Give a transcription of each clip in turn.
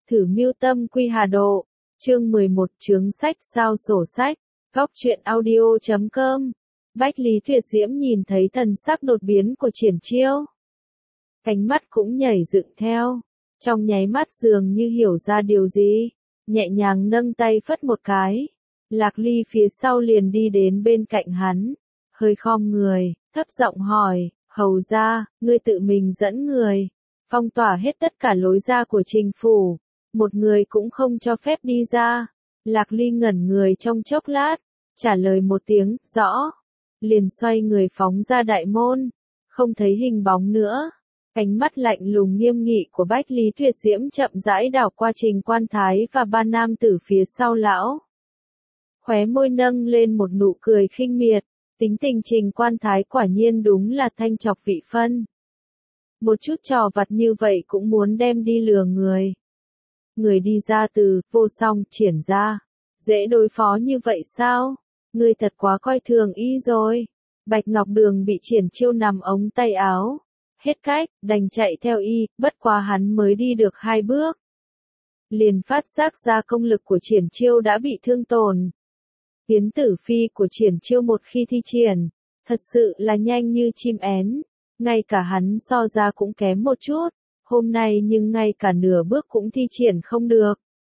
Thử mưu tâm quy hà độ. Chương 11 chướng sách sao sổ sách. Góc truyện audio.com. Bách Lý Tuyệt Diễm nhìn thấy thần sắc đột biến của Triển Chiêu. Cánh mắt cũng nhảy dựng theo. Trong nháy mắt dường như hiểu ra điều gì. Nhẹ nhàng nâng tay phất một cái. Lạc Ly phía sau liền đi đến bên cạnh hắn. Hơi khom người, thấp giọng hỏi, hầu ra, ngươi tự mình dẫn người. Phong tỏa hết tất cả lối ra của Trình phủ. Một người cũng không cho phép đi ra. Lạc Ly ngẩn người trong chốc lát. Trả lời một tiếng, rõ. Liền xoay người phóng ra đại môn. Không thấy hình bóng nữa. Ánh mắt lạnh lùng nghiêm nghị của Bách Lý Tuyệt Diễm chậm rãi đảo qua Trình Quan Thái và ba nam tử phía sau lão. Khóe môi nâng lên một nụ cười khinh miệt. Tính tình Trình Quan Thái quả nhiên đúng là thanh chọc vị phân. Một chút trò vặt như vậy cũng muốn đem đi lừa người. Người đi ra từ vô song Triển ra. Dễ đối phó như vậy sao? Ngươi thật quá coi thường y rồi. Bạch Ngọc Đường bị Triển Chiêu nằm ống tay áo. Hết cách, đành chạy theo y, bất quá hắn mới đi được 2 bước. Liền phát giác ra công lực của Triển Chiêu đã bị thương tổn. Tiến tử phi của Triển Chiêu một khi thi triển, thật sự là nhanh như chim én. Ngay cả hắn so ra cũng kém một chút. Hôm nay nhưng ngay cả nửa bước cũng thi triển không được.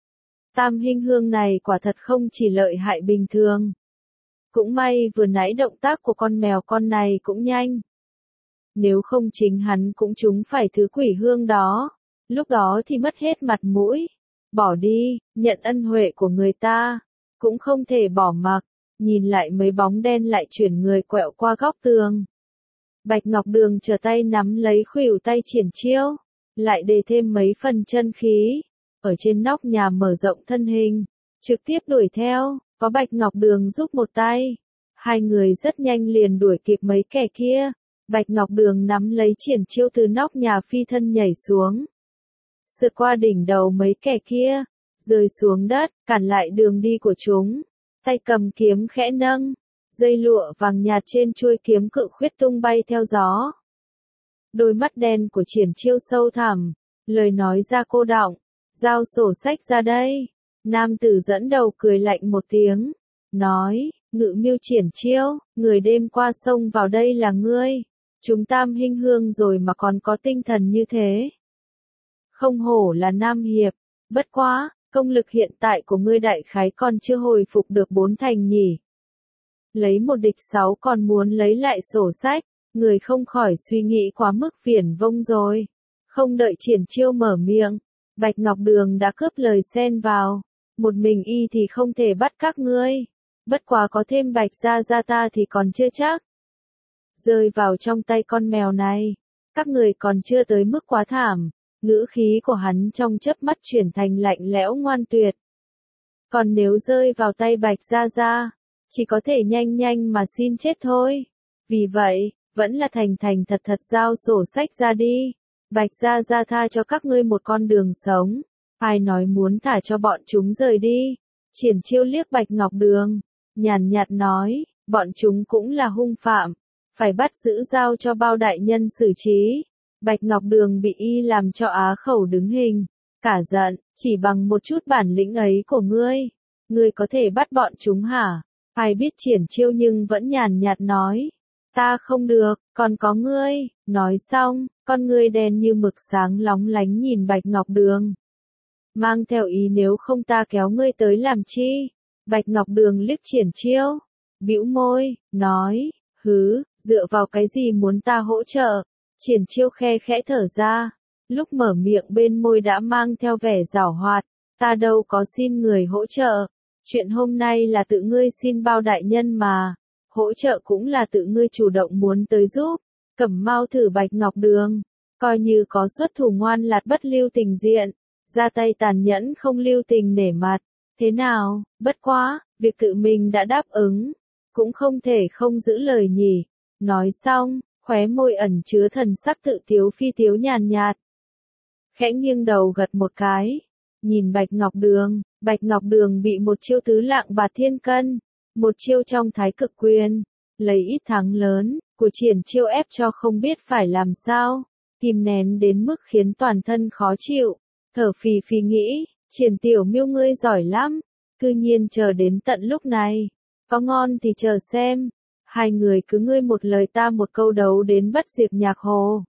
Tam Hinh Hương này quả thật không chỉ lợi hại bình thường. Cũng may vừa nãy động tác của con mèo con này cũng nhanh. Nếu không chính hắn cũng trúng phải thứ quỷ hương đó. Lúc đó thì mất hết mặt mũi. Bỏ đi, nhận ân huệ của người ta. Cũng không thể bỏ mặc. Nhìn lại mấy bóng đen lại chuyển người quẹo qua góc tường. Bạch Ngọc Đường trở tay nắm lấy khuỷu tay Triển Chiêu. Lại đề thêm mấy phần chân khí. Ở trên nóc nhà mở rộng thân hình. Trực tiếp đuổi theo. Có Bạch Ngọc Đường giúp một tay. Hai người rất nhanh liền đuổi kịp mấy kẻ kia. Bạch Ngọc Đường nắm lấy Triển Chiêu từ nóc nhà phi thân nhảy xuống. Sượt qua đỉnh đầu mấy kẻ kia. Rơi xuống đất, cản lại đường đi của chúng. Tay cầm kiếm khẽ nâng. Dây lụa vàng nhạt trên chuôi kiếm cự khuyết tung bay theo gió. Đôi mắt đen của Triển Chiêu sâu thẳm. Lời nói ra cô đọng. Giao sổ sách ra đây. Nam tử dẫn đầu cười lạnh một tiếng. Nói, Ngự Mưu Triển Chiêu, người đêm qua xông vào đây là ngươi. Chúng Tam Hinh Hương rồi mà còn có tinh thần như thế. Không hổ là Nam Hiệp. Bất quá, công lực hiện tại của ngươi đại khái còn chưa hồi phục được 4 thành nhỉ. Lấy một địch 6 còn muốn lấy lại sổ sách. Người không khỏi suy nghĩ quá mức viển vông rồi. Không đợi Triển Chiêu mở miệng. Bạch Ngọc Đường đã cướp lời xen vào. Một mình y thì không thể bắt các ngươi. Bất quá có thêm Bạch gia gia ta thì còn chưa chắc. Rơi vào trong tay con mèo này. Các người còn chưa tới mức quá thảm. Ngữ khí của hắn trong chớp mắt chuyển thành lạnh lẽo ngoan tuyệt. Còn nếu rơi vào tay Bạch gia gia, chỉ có thể nhanh nhanh mà xin chết thôi. Vì vậy, vẫn là thành thành thật thật giao sổ sách ra đi. Bạch gia gia tha cho các ngươi một con đường sống. Ai nói muốn thả cho bọn chúng rời đi. Triển Chiêu liếc Bạch Ngọc Đường. Nhàn nhạt nói, bọn chúng cũng là hung phạm. Phải bắt giữ giao cho bao đại nhân xử trí. Bạch Ngọc Đường bị y làm cho á khẩu đứng hình. Cả giận, chỉ bằng một chút bản lĩnh ấy của ngươi. Ngươi có thể bắt bọn chúng hả? Ai biết Triển Chiêu nhưng vẫn nhàn nhạt nói. Ta không được, còn có ngươi. Nói xong, con ngươi đen như mực sáng lóng lánh nhìn Bạch Ngọc Đường. Mang theo ý nếu không ta kéo ngươi tới làm chi? Bạch Ngọc Đường liếc Triển Chiêu. Bĩu môi, nói, hứ, dựa vào cái gì muốn ta hỗ trợ? Triển Chiêu khe khẽ thở ra. Lúc mở miệng bên môi đã mang theo vẻ giảo hoạt. Ta đâu có xin người hỗ trợ. Chuyện hôm nay là tự ngươi xin bao đại nhân mà. Hỗ trợ cũng là tự ngươi chủ động muốn tới giúp. Cẩm mau thử Bạch Ngọc Đường. Coi như có xuất thủ ngoan lạt bất lưu tình diện. Ra tay tàn nhẫn không lưu tình nể mặt. Thế nào, bất quá, việc tự mình đã đáp ứng. Cũng không thể không giữ lời nhỉ. Nói xong, khóe môi ẩn chứa thần sắc tự tiếu phi tiếu nhàn nhạt. Khẽ nghiêng đầu gật một cái. Nhìn Bạch Ngọc Đường bị một chiêu tứ lạng bạt thiên cân. Một chiêu trong thái cực quyền. Lấy ít thắng lớn, của Triển Chiêu ép cho không biết phải làm sao. Kìm nén đến mức khiến toàn thân khó chịu. thở phì phì nghĩ, Triển Tiểu Miêu ngươi giỏi lắm, cư nhiên chờ đến tận lúc này, có ngon thì chờ xem, hai người cứ ngươi một lời ta một câu đấu đến bất diệt nhạc hồ.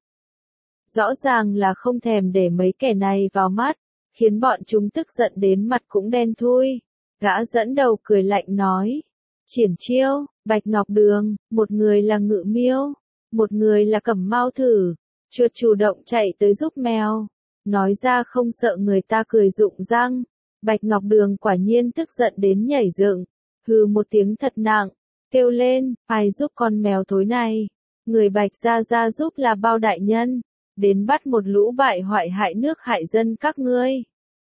Rõ ràng là không thèm để mấy kẻ này vào mắt, khiến bọn chúng tức giận đến mặt cũng đen thui. Gã dẫn đầu cười lạnh nói, Triển Chiêu, Bạch Ngọc Đường, một người là Ngự Miêu, một người là Cẩm Mao Thử, chuột chủ động chạy tới giúp mèo, nói ra không sợ người ta cười rụng răng. Bạch Ngọc Đường quả nhiên tức giận đến nhảy dựng, hừ một tiếng thật nặng, kêu lên, ai giúp con mèo thối này, người Bạch gia gia giúp là bao đại nhân, đến bắt một lũ bại hoại hại nước hại dân các ngươi.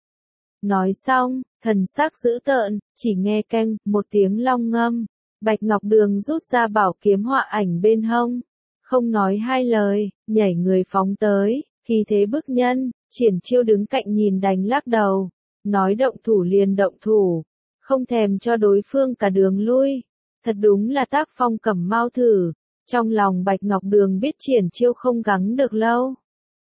Nói xong, thần sắc dữ tợn, chỉ nghe canh, một tiếng long ngâm, Bạch Ngọc Đường rút ra bảo kiếm họa ảnh bên hông, không nói hai lời, nhảy người phóng tới, khi thế bức nhân, Triển Chiêu đứng cạnh nhìn đành lắc đầu, nói động thủ liền động thủ, không thèm cho đối phương cả đường lui, thật đúng là tác phong Cẩm Mao Thử, trong lòng Bạch Ngọc Đường biết Triển Chiêu không gắng được lâu.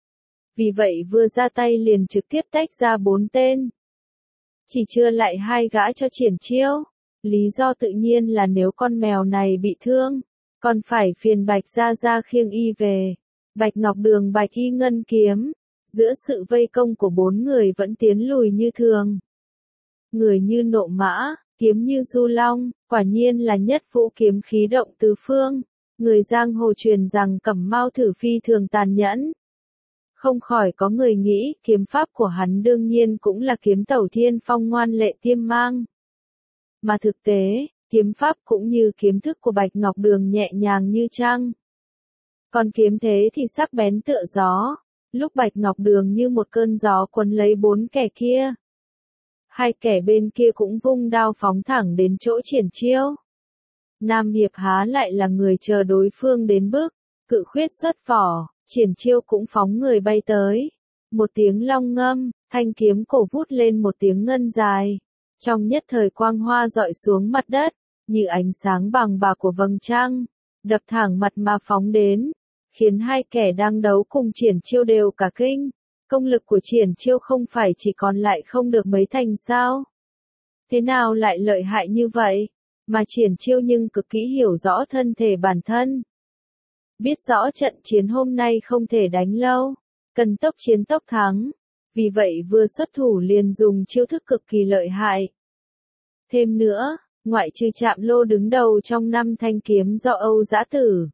Vì vậy vừa ra tay liền trực tiếp tách ra 4 tên. Chỉ chưa lại 2 gã cho Triển Chiêu. Lý do tự nhiên là nếu con mèo này bị thương, còn phải phiền Bạch gia gia khiêng y về. Bạch Ngọc Đường Bạch Y Ngân kiếm, giữa sự vây công của 4 người vẫn tiến lùi như thường. Người như nộ mã, kiếm như du long, quả nhiên là nhất vũ kiếm khí động tứ phương. Người giang hồ truyền rằng Cẩm Mao Thử phi thường tàn nhẫn. Không khỏi có người nghĩ, kiếm pháp của hắn đương nhiên cũng là kiếm tẩu thiên phong ngoan lệ tiêm mang. Mà thực tế, kiếm pháp cũng như kiếm thức của Bạch Ngọc Đường nhẹ nhàng như trăng. Còn kiếm thế thì sắc bén tựa gió, lúc Bạch Ngọc Đường như một cơn gió quấn lấy 4 kẻ kia. 2 kẻ bên kia cũng vung đao phóng thẳng đến chỗ Triển Chiêu. Nam Hiệp há lại là người chờ đối phương đến bước, cự khuyết xuất vỏ. Triển Chiêu cũng phóng người bay tới. Một tiếng long ngâm, thanh kiếm cổ vút lên một tiếng ngân dài. Trong nhất thời quang hoa dọi xuống mặt đất, như ánh sáng bằng bạc của vầng trăng, đập thẳng mặt mà phóng đến, khiến 2 kẻ đang đấu cùng Triển Chiêu đều cả kinh. Công lực của Triển Chiêu không phải chỉ còn lại không được mấy thành sao? Thế nào lại lợi hại như vậy? Mà Triển Chiêu nhưng cực kỹ hiểu rõ thân thể bản thân. Biết rõ trận chiến hôm nay không thể đánh lâu, cần tốc chiến tốc thắng, vì vậy vừa xuất thủ liền dùng chiêu thức cực kỳ lợi hại. Thêm nữa, ngoại trừ Trạm Lô đứng đầu trong 5 thanh kiếm do Âu Dã Tử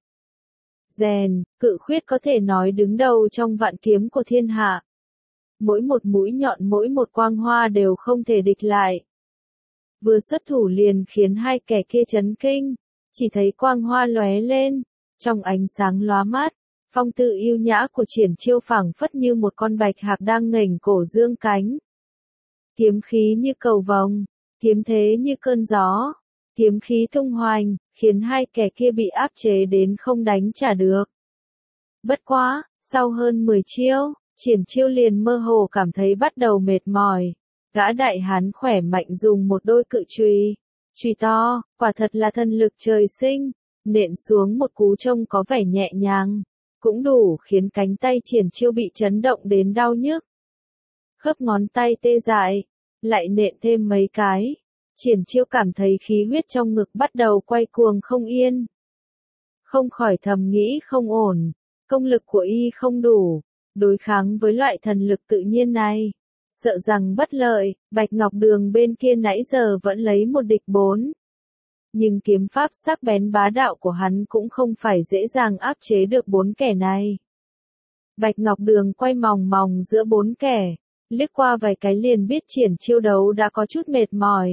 rèn, cự khuyết có thể nói đứng đầu trong vạn kiếm của thiên hạ. Mỗi một mũi nhọn mỗi một quang hoa đều không thể địch lại. Vừa xuất thủ liền khiến 2 kẻ kia chấn kinh, chỉ thấy quang hoa lóe lên. Trong ánh sáng lóa mắt, phong tư yêu nhã của Triển Chiêu phảng phất như một con bạch hạc đang nghềnh cổ dương cánh. Kiếm khí như cầu vồng, kiếm thế như cơn gió, kiếm khí tung hoành, khiến 2 kẻ kia bị áp chế đến không đánh trả được. Bất quá, sau hơn 10 chiêu, Triển Chiêu liền mơ hồ cảm thấy bắt đầu mệt mỏi. Gã đại hán khỏe mạnh dùng một đôi cự chùy to, quả thật là thần lực trời sinh. Nện xuống một cú trông có vẻ nhẹ nhàng, cũng đủ khiến cánh tay Triển Chiêu bị chấn động đến đau nhức. Khớp ngón tay tê dại, lại nện thêm mấy cái. Triển Chiêu cảm thấy khí huyết trong ngực bắt đầu quay cuồng không yên. Không khỏi thầm nghĩ không ổn, công lực của y không đủ, đối kháng với loại thần lực tự nhiên này. Sợ rằng bất lợi, Bạch Ngọc Đường bên kia nãy giờ vẫn lấy một địch 4. Nhưng kiếm pháp sắc bén bá đạo của hắn cũng không phải dễ dàng áp chế được 4 kẻ này. Bạch Ngọc Đường quay mòng mòng giữa 4 kẻ, liếc qua vài cái liền biết Triển Chiêu đấu đã có chút mệt mỏi.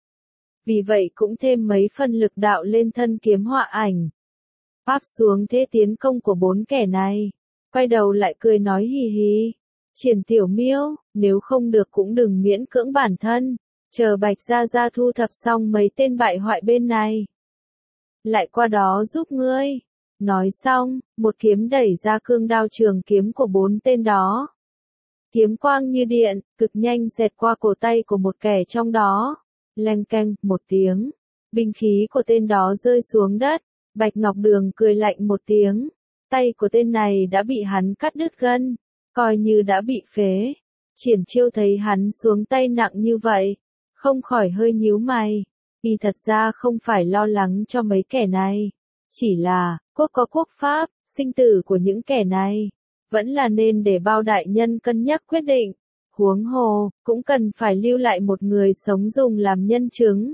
Vì vậy cũng thêm mấy phần lực đạo lên thân kiếm họa ảnh. Áp xuống thế tiến công của 4 kẻ này, quay đầu lại cười nói hì hì. Triển Tiểu Miêu, nếu không được cũng đừng miễn cưỡng bản thân. Chờ Bạch gia gia thu thập xong mấy tên bại hoại bên này, lại qua đó giúp ngươi. Nói xong, một kiếm đẩy ra cương đao trường kiếm của 4 tên đó. Kiếm quang như điện, cực nhanh xẹt qua cổ tay của một kẻ trong đó. Leng keng, một tiếng, binh khí của tên đó rơi xuống đất. Bạch Ngọc Đường cười lạnh một tiếng. Tay của tên này đã bị hắn cắt đứt gân, coi như đã bị phế. Triển Chiêu thấy hắn xuống tay nặng như vậy, không khỏi hơi nhíu mày. Y thật ra không phải lo lắng cho mấy kẻ này, chỉ là, quốc có quốc pháp, sinh tử của những kẻ này, vẫn là nên để bao đại nhân cân nhắc quyết định. Huống hồ, cũng cần phải lưu lại một người sống dùng làm nhân chứng.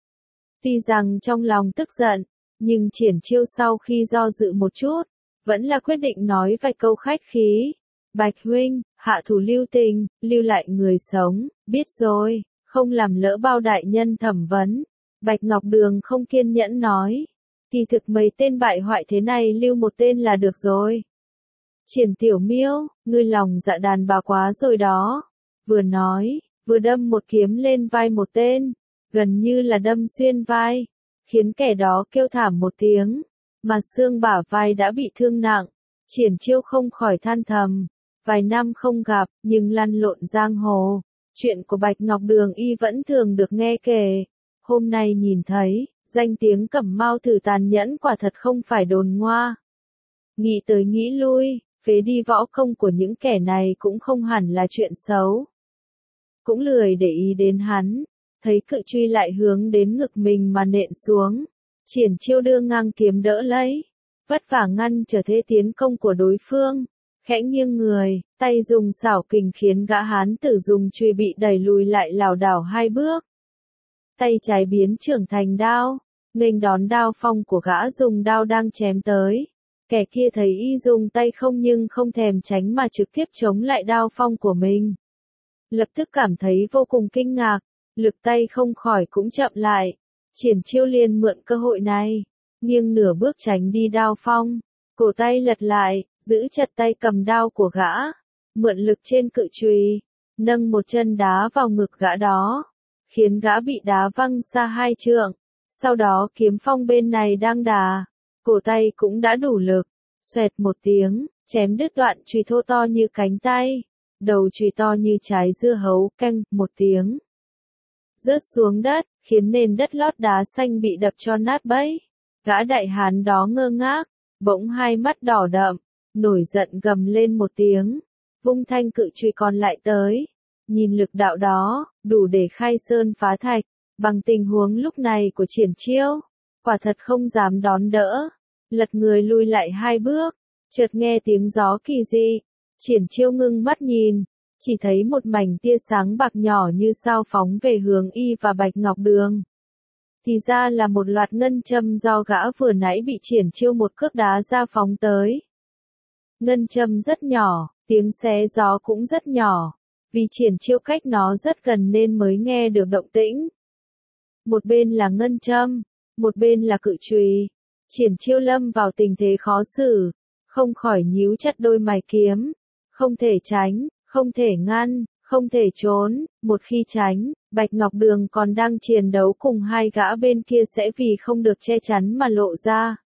Tuy rằng trong lòng tức giận, nhưng Triển Chiêu sau khi do dự một chút, vẫn là quyết định nói vài câu khách khí. Bạch huynh, hạ thủ lưu tình, lưu lại người sống, biết rồi, không làm lỡ bao đại nhân thẩm vấn. Bạch Ngọc Đường không kiên nhẫn nói, kỳ thực mấy tên bại hoại thế này lưu một tên là được rồi. Triển Tiểu Miêu, ngươi lòng dạ đàn bà quá rồi đó. Vừa nói, vừa đâm một kiếm lên vai một tên, gần như là đâm xuyên vai, khiến kẻ đó kêu thảm một tiếng, mà xương bả vai đã bị thương nặng. Triển Chiêu không khỏi than thầm, vài năm không gặp, nhưng lăn lộn giang hồ, chuyện của Bạch Ngọc Đường y vẫn thường được nghe kể. Hôm nay nhìn thấy, danh tiếng Cẩm Mao Thử tàn nhẫn quả thật không phải đồn ngoa. Nghĩ tới nghĩ lui, phế đi võ công của những kẻ này cũng không hẳn là chuyện xấu. Cũng lười để ý đến hắn, thấy cự truy lại hướng đến ngực mình mà nện xuống. Triển Chiêu đưa ngang kiếm đỡ lấy, vất vả ngăn trở thế tiến công của đối phương, khẽ nghiêng người, tay dùng xảo kình khiến gã hán tử dùng truy bị đẩy lùi lại lảo đảo hai bước. Tay trái biến trưởng thành đao, nghênh đón đao phong của gã dùng đao đang chém tới. Kẻ kia thấy y dùng tay không nhưng không thèm tránh mà trực tiếp chống lại đao phong của mình. Lập tức cảm thấy vô cùng kinh ngạc, lực tay không khỏi cũng chậm lại. Triển Chiêu liền mượn cơ hội này, nghiêng nửa bước tránh đi đao phong, cổ tay lật lại, giữ chặt tay cầm đao của gã, mượn lực trên cự chùy, nâng một chân đá vào ngực gã đó, khiến gã bị đá văng xa 2 trượng. Sau đó kiếm phong bên này đang đà, cổ tay cũng đã đủ lực, xoẹt một tiếng, chém đứt đoạn chùy thô to như cánh tay, đầu chùy to như trái dưa hấu, canh một tiếng, rớt xuống đất, khiến nền đất lót đá xanh bị đập cho nát bấy. Gã đại hán đó ngơ ngác, bỗng hai mắt đỏ đậm, nổi giận gầm lên một tiếng, vung thanh cự chùy còn lại tới. Nhìn lực đạo đó, đủ để khai sơn phá thạch, bằng tình huống lúc này của Triển Chiêu, quả thật không dám đón đỡ, lật người lui lại 2 bước, chợt nghe tiếng gió kỳ dị. Triển Chiêu ngưng mắt nhìn, chỉ thấy một mảnh tia sáng bạc nhỏ như sao phóng về hướng y và Bạch Ngọc Đường. Thì ra là một loạt ngân châm do gã vừa nãy bị Triển Chiêu một cước đá ra phóng tới. Ngân châm rất nhỏ, tiếng xé gió cũng rất nhỏ, vì Triển Chiêu cách nó rất gần nên mới nghe được động tĩnh. Một bên là ngân châm, một bên là cự chùy. Triển Chiêu lâm vào tình thế khó xử, không khỏi nhíu chặt đôi mày kiếm, không thể tránh, không thể ngăn, không thể trốn. Một khi tránh, Bạch Ngọc Đường còn đang chiến đấu cùng hai gã bên kia sẽ vì không được che chắn mà lộ ra.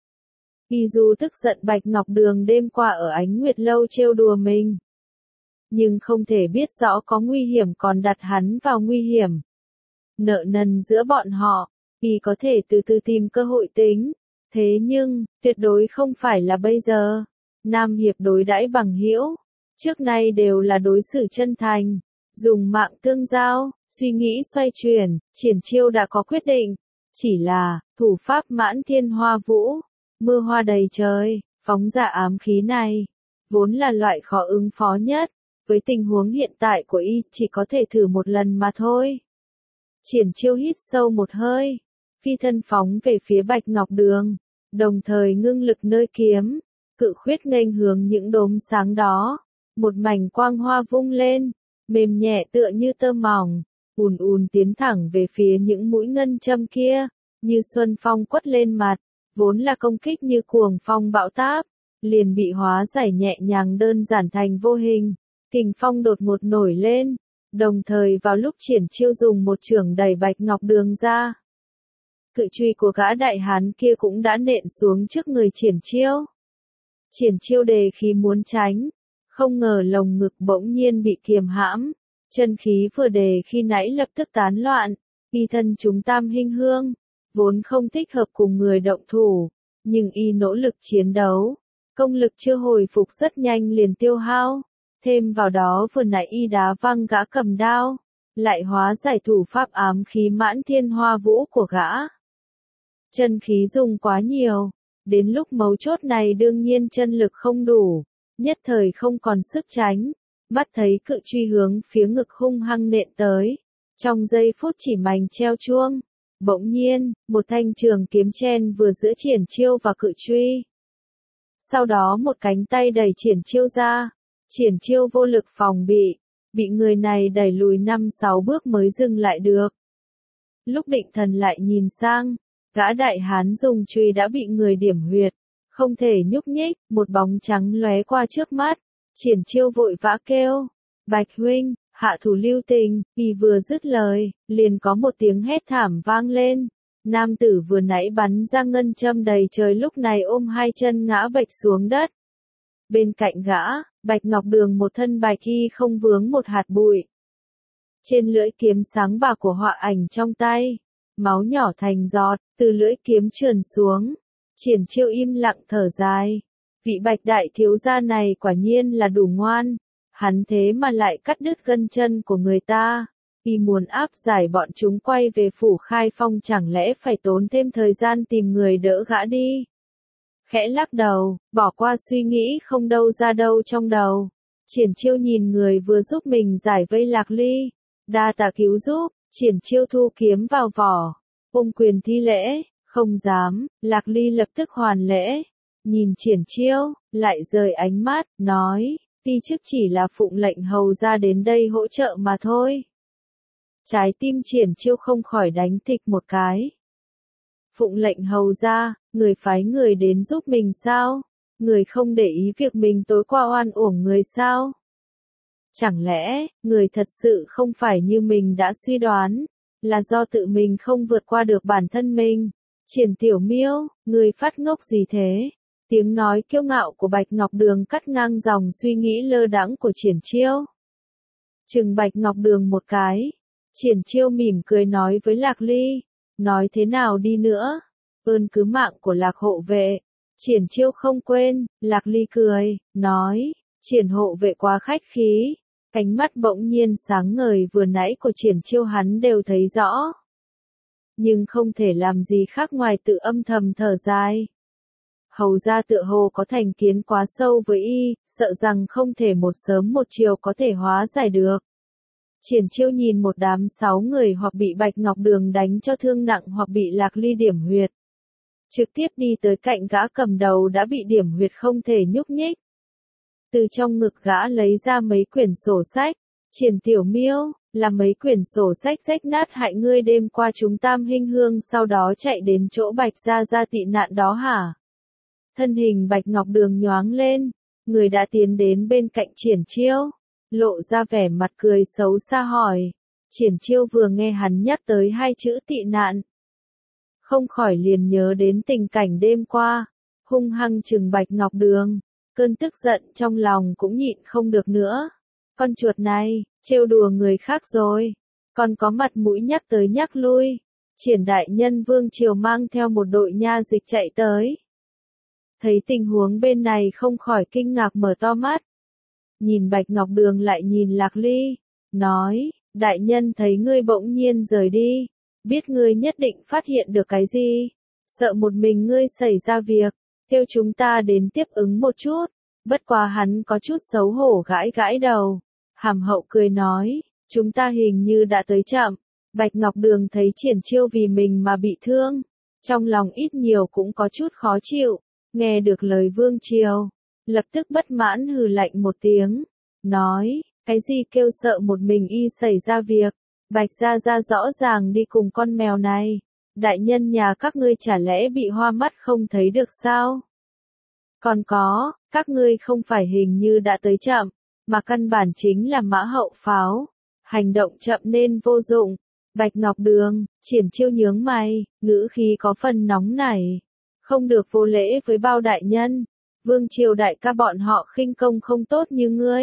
Y dù tức giận Bạch Ngọc Đường đêm qua ở Ánh Nguyệt Lâu trêu đùa mình, nhưng không thể biết rõ có nguy hiểm còn đặt hắn vào nguy hiểm. Nợ nần giữa bọn họ, Y có thể từ từ tìm cơ hội tính, thế nhưng, tuyệt đối không phải là bây giờ. Nam hiệp đối đãi bằng hữu, trước nay đều là đối xử chân thành, dùng mạng tương giao. Suy nghĩ xoay chuyển, Triển Chiêu đã có quyết định, chỉ là, thủ pháp mãn thiên hoa vũ, mưa hoa đầy trời, phóng ra ám khí này, vốn là loại khó ứng phó nhất, với tình huống hiện tại của y, chỉ có thể thử một lần mà thôi. Triển Chiêu hít sâu một hơi, phi thân phóng về phía Bạch Ngọc Đường, đồng thời ngưng lực nơi kiếm, cự khuyết nghênh hướng những đốm sáng đó, một mảnh quang hoa vung lên, mềm nhẹ tựa như tơ mỏng, ùn ùn tiến thẳng về phía những mũi ngân châm kia, như xuân phong quất lên mặt, vốn là công kích như cuồng phong bão táp, liền bị hóa giải nhẹ nhàng đơn giản thành vô hình. Kình phong đột ngột nổi lên, đồng thời vào lúc Triển Chiêu dùng một chưởng đẩy Bạch Ngọc Đường ra, cự chùy của gã đại hán kia cũng đã nện xuống trước người Triển Chiêu. Triển Chiêu đề khí muốn tránh, không ngờ lồng ngực bỗng nhiên bị kiềm hãm, chân khí vừa đề khi nãy lập tức tán loạn. Y thân chúng tam hinh hương, vốn không thích hợp cùng người động thủ, nhưng y nỗ lực chiến đấu, công lực chưa hồi phục rất nhanh liền tiêu hao. thêm vào đó vừa nãy y đá văng gã cầm đao, lại hóa giải thủ pháp ám khí mãn thiên hoa vũ của gã. Chân khí dùng quá nhiều, đến lúc mấu chốt này đương nhiên chân lực không đủ, nhất thời không còn sức tránh, mắt thấy cự truy hướng phía ngực hung hăng nện tới, trong giây phút chỉ mảnh treo chuông, bỗng nhiên, một thanh trường kiếm chen vừa giữa Triển Chiêu và cự truy. Sau đó một cánh tay đẩy Triển Chiêu ra, Triển Chiêu vô lực phòng bị người này đẩy lùi 5-6 bước mới dừng lại được. Lúc định thần lại nhìn sang, gã đại hán dùng chùy đã bị người điểm huyệt, không thể nhúc nhích, một bóng trắng lóe qua trước mắt, Triển Chiêu vội vã kêu, Bạch huynh, hạ thủ lưu tình, y vừa dứt lời, liền có một tiếng hét thảm vang lên, nam tử vừa nãy bắn ra ngân châm đầy trời lúc này ôm hai chân ngã bệch xuống đất. Bên cạnh gã, Bạch Ngọc Đường một thân bạch y không vướng một hạt bụi. Trên lưỡi kiếm sáng bạc của họa ảnh trong tay, máu nhỏ thành giọt, từ lưỡi kiếm trườn xuống. Triển Chiêu im lặng thở dài. Vị Bạch đại thiếu gia này quả nhiên là đủ ngoan. Hắn thế mà lại cắt đứt gân chân của người ta. Y muốn áp giải bọn chúng quay về phủ Khai Phong chẳng lẽ phải tốn thêm thời gian tìm người đỡ gã đi. Khẽ lắc đầu, bỏ qua suy nghĩ không đâu ra đâu trong đầu. Triển Chiêu nhìn người vừa giúp mình giải vây Lạc Ly. Đa tạ cứu giúp, Triển Chiêu thu kiếm vào vỏ. Ôm quyền thi lễ, không dám, Lạc Ly lập tức hoàn lễ. Nhìn Triển Chiêu, lại rời ánh mắt, nói, ti chức chỉ là phụng lệnh hầu ra đến đây hỗ trợ mà thôi. Trái tim Triển Chiêu không khỏi đánh thịch một cái. Phụng lệnh hầu ra, người phái người đến giúp mình sao? Người không để ý việc mình tối qua oan uổng người sao? Chẳng lẽ, người thật sự không phải như mình đã suy đoán, là do tự mình không vượt qua được bản thân mình? Triển Tiểu Miêu, người phát ngốc gì thế? Tiếng nói kiêu ngạo của Bạch Ngọc Đường cắt ngang dòng suy nghĩ lơ đãng của Triển Chiêu. Chừng Bạch Ngọc Đường một cái, Triển Chiêu mỉm cười nói với Lạc Ly, nói thế nào đi nữa, ơn cứu mạng của Lạc hộ vệ. Triển Chiêu không quên, Lạc Ly cười, nói, Triển hộ vệ quá khách khí. Ánh mắt bỗng nhiên sáng ngời vừa nãy của Triển Chiêu hắn đều thấy rõ. Nhưng không thể làm gì khác ngoài tự âm thầm thở dài. Hầu ra tựa hồ có thành kiến quá sâu với y, sợ rằng không thể một sớm một chiều có thể hóa giải được. Triển Chiêu nhìn một đám 6 người hoặc bị Bạch Ngọc Đường đánh cho thương nặng hoặc bị Lạc Ly điểm huyệt. Trực tiếp đi tới cạnh gã cầm đầu đã bị điểm huyệt không thể nhúc nhích. Từ trong ngực gã lấy ra mấy quyển sổ sách. Triển Tiểu Miêu, là mấy quyển sổ sách rách nát hại ngươi đêm qua chúng Tam Hinh Hương sau đó chạy đến chỗ Bạch Gia Gia tị nạn đó hả? Thân hình Bạch Ngọc Đường nhoáng lên, người đã tiến đến bên cạnh Triển Chiêu, lộ ra vẻ mặt cười xấu xa hỏi. Triển Chiêu vừa nghe hắn nhắc tới hai chữ tị nạn, không khỏi liền nhớ đến tình cảnh đêm qua, hung hăng chừng Bạch Ngọc Đường, cơn tức giận trong lòng cũng nhịn không được nữa. Con chuột này, trêu đùa người khác rồi, còn có mặt mũi nhắc tới nhắc lui. Triển đại nhân Vương Triều mang theo một đội nha dịch chạy tới. Thấy tình huống bên này không khỏi kinh ngạc mở to mắt. Nhìn Bạch Ngọc Đường lại nhìn Lạc Ly, nói, đại nhân thấy ngươi bỗng nhiên rời đi, biết ngươi nhất định phát hiện được cái gì, sợ một mình ngươi xảy ra việc, kêu chúng ta đến tiếp ứng một chút. Bất quá hắn có chút xấu hổ gãi gãi đầu, hàm hậu cười nói, chúng ta hình như đã tới chậm. Bạch Ngọc Đường thấy Triển Chiêu vì mình mà bị thương, trong lòng ít nhiều cũng có chút khó chịu, nghe được lời Vương Triều, lập tức bất mãn hừ lạnh một tiếng, nói, cái gì kêu sợ một mình y xảy ra việc, Bạch Gia Gia rõ ràng đi cùng con mèo này, đại nhân nhà các ngươi chả lẽ bị hoa mắt không thấy được sao? Còn có, các ngươi không phải hình như đã tới chậm, mà căn bản chính là mã hậu pháo, hành động chậm nên vô dụng. Bạch Ngọc Đường, Triển Chiêu nhướng mày, ngữ khí có phần nóng nảy, không được vô lễ với bao đại nhân, Vương Triều đại ca bọn họ khinh công không tốt như ngươi.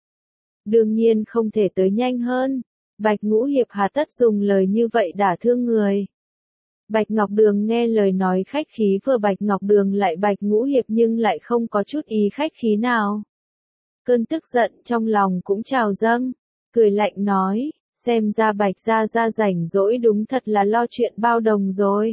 Đương nhiên không thể tới nhanh hơn, Bạch Ngũ Hiệp hà tất dùng lời như vậy đả thương người. Bạch Ngọc Đường nghe lời nói khách khí vừa Bạch Ngọc Đường lại Bạch Ngũ Hiệp nhưng lại không có chút ý khách khí nào. cơn tức giận trong lòng cũng trào dâng, cười lạnh nói, xem ra Bạch gia gia rảnh rỗi đúng thật là lo chuyện bao đồng rồi.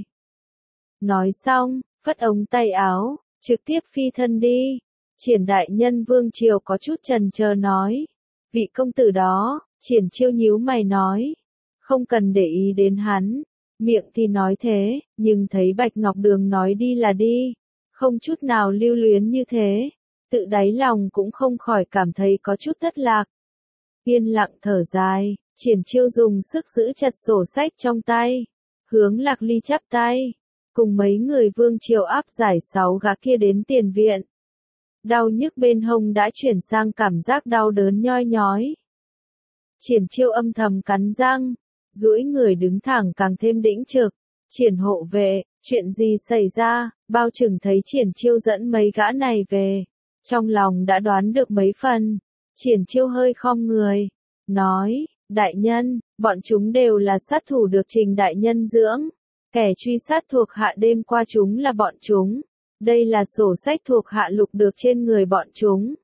Nói xong, phất ống tay áo, trực tiếp phi thân đi. Triển đại nhân Vương Triều có chút chần chờ nói, vị công tử đó. Triển Chiêu nhíu mày nói, không cần để ý đến hắn, miệng thì nói thế, nhưng thấy Bạch Ngọc Đường nói đi là đi, không chút nào lưu luyến như thế, tự đáy lòng cũng không khỏi cảm thấy có chút thất lạc. Yên lặng thở dài, Triển Chiêu dùng sức giữ chặt sổ sách trong tay, hướng Lạc Ly chắp tay, cùng mấy người Vương Triều áp giải 6 gã kia đến tiền viện. Đau nhức bên hông đã chuyển sang cảm giác đau đớn nhoi nhói. Triển Chiêu âm thầm cắn răng, duỗi người đứng thẳng càng thêm đĩnh trực. Triển hộ vệ, chuyện gì xảy ra? Bao Trừng thấy Triển Chiêu dẫn mấy gã này về, trong lòng đã đoán được mấy phần. Triển Chiêu hơi khom người, nói, đại nhân, bọn chúng đều là sát thủ được Trình đại nhân dưỡng. Kẻ truy sát thuộc hạ đêm qua chúng là bọn chúng. Đây là sổ sách thuộc hạ lục được trên người bọn chúng.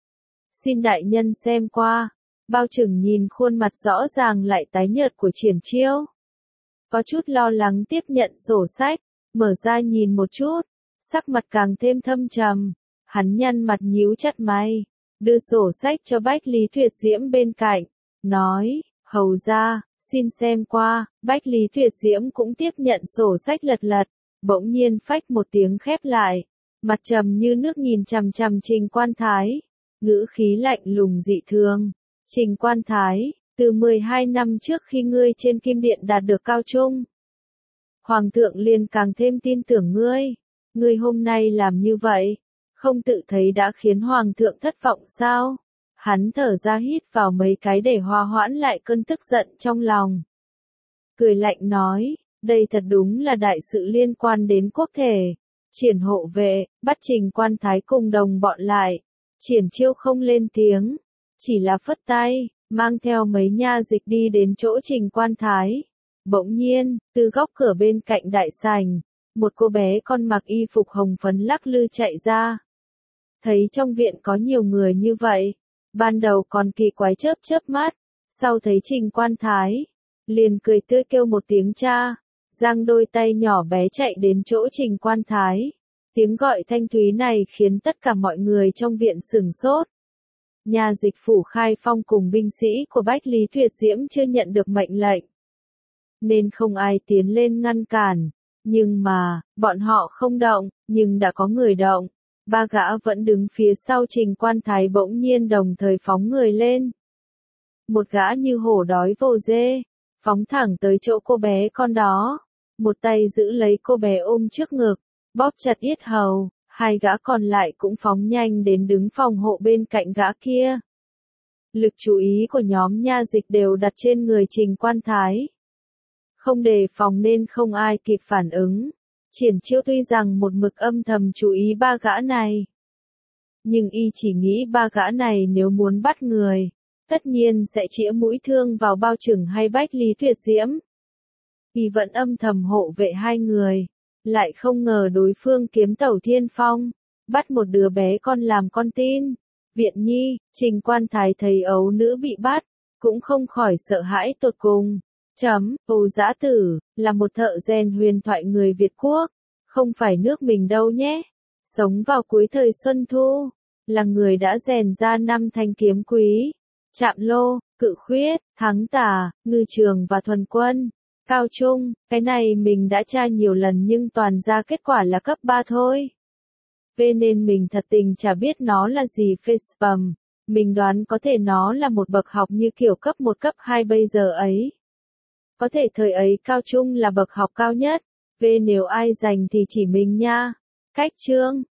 Xin đại nhân xem qua. Bao Trừng nhìn khuôn mặt rõ ràng lại tái nhợt của Triển Chiêu. Có chút lo lắng tiếp nhận sổ sách, mở ra nhìn một chút, sắc mặt càng thêm thâm trầm. Hắn nhăn mặt nhíu chặt mày, đưa sổ sách cho Bách Lý Tuyệt Diễm bên cạnh, nói, hầu ra, xin xem qua. Bách Lý Tuyệt Diễm cũng tiếp nhận sổ sách lật lật, bỗng nhiên phách một tiếng khép lại, mặt trầm như nước nhìn chằm chằm Trình Quan Thái, ngữ khí lạnh lùng dị thường. Trình Quan Thái, từ 12 năm trước khi ngươi trên Kim Điện đạt được cao trung, Hoàng thượng liền càng thêm tin tưởng ngươi. Ngươi hôm nay làm như vậy, không tự thấy đã khiến Hoàng thượng thất vọng sao? Hắn thở ra hít vào mấy cái để hòa hoãn lại cơn tức giận trong lòng. Cười lạnh nói, đây thật đúng là đại sự liên quan đến quốc thể. Triển hộ vệ, bắt Trình Quan Thái cùng đồng bọn lại. Triển Chiêu không lên tiếng, chỉ là phất tay, mang theo mấy nha dịch đi đến chỗ Trình Quan Thái. Bỗng nhiên, từ góc cửa bên cạnh đại sảnh, một cô bé con mặc y phục hồng phấn lắc lư chạy ra. Thấy trong viện có nhiều người như vậy, ban đầu còn kỳ quái chớp chớp mắt, sau thấy Trình Quan Thái, liền cười tươi kêu một tiếng cha, giang đôi tay nhỏ bé chạy đến chỗ Trình Quan Thái. Tiếng gọi thanh thúy này khiến tất cả mọi người trong viện sửng sốt. Nhà dịch phủ Khai Phong cùng binh sĩ của Bách Lý Tuyệt Diễm chưa nhận được mệnh lệnh, nên không ai tiến lên ngăn cản. Nhưng mà, bọn họ không động, nhưng đã có người động. 3 gã vẫn đứng phía sau Trình Quan Thái bỗng nhiên đồng thời phóng người lên. Một gã như hổ đói vồ dê, phóng thẳng tới chỗ cô bé con đó. Một tay giữ lấy cô bé ôm trước ngực, bóp chặt yết hầu. 2 gã còn lại cũng phóng nhanh đến đứng phòng hộ bên cạnh gã kia. Lực chú ý của nhóm nha dịch đều đặt trên người Trình Quan Thái. Không đề phòng nên không ai kịp phản ứng. Triển Chiêu tuy rằng một mực âm thầm chú ý 3 gã này, nhưng y chỉ nghĩ 3 gã này nếu muốn bắt người, tất nhiên sẽ chĩa mũi thương vào Bao Trừng hay Bách Lý Tuyệt Diễm. Y vẫn âm thầm hộ vệ 2 người, lại không ngờ đối phương kiếm tẩu thiên phong, bắt một đứa bé con làm con tin. Viện nhi, Trình Quan Thái thấy ấu nữ bị bắt, cũng không khỏi sợ hãi tột cùng. Âu Dã Tử, là một thợ rèn huyền thoại người Việt Quốc, không phải nước mình đâu nhé. Sống vào cuối thời Xuân Thu, là người đã rèn ra 5 thanh kiếm quý, Trạm Lô, Cự Khuyết, Thắng Tà, Ngư Trường và Thuần Quân. Cao trung, cái này mình đã tra nhiều lần nhưng toàn ra kết quả là cấp 3 thôi. Về nên mình thật tình chả biết nó là gì facepalm, mình đoán có thể nó là một bậc học như kiểu cấp 1 cấp 2 bây giờ ấy. Có thể thời ấy cao trung là bậc học cao nhất, về nếu ai giành thì chỉ mình nha. Cách chương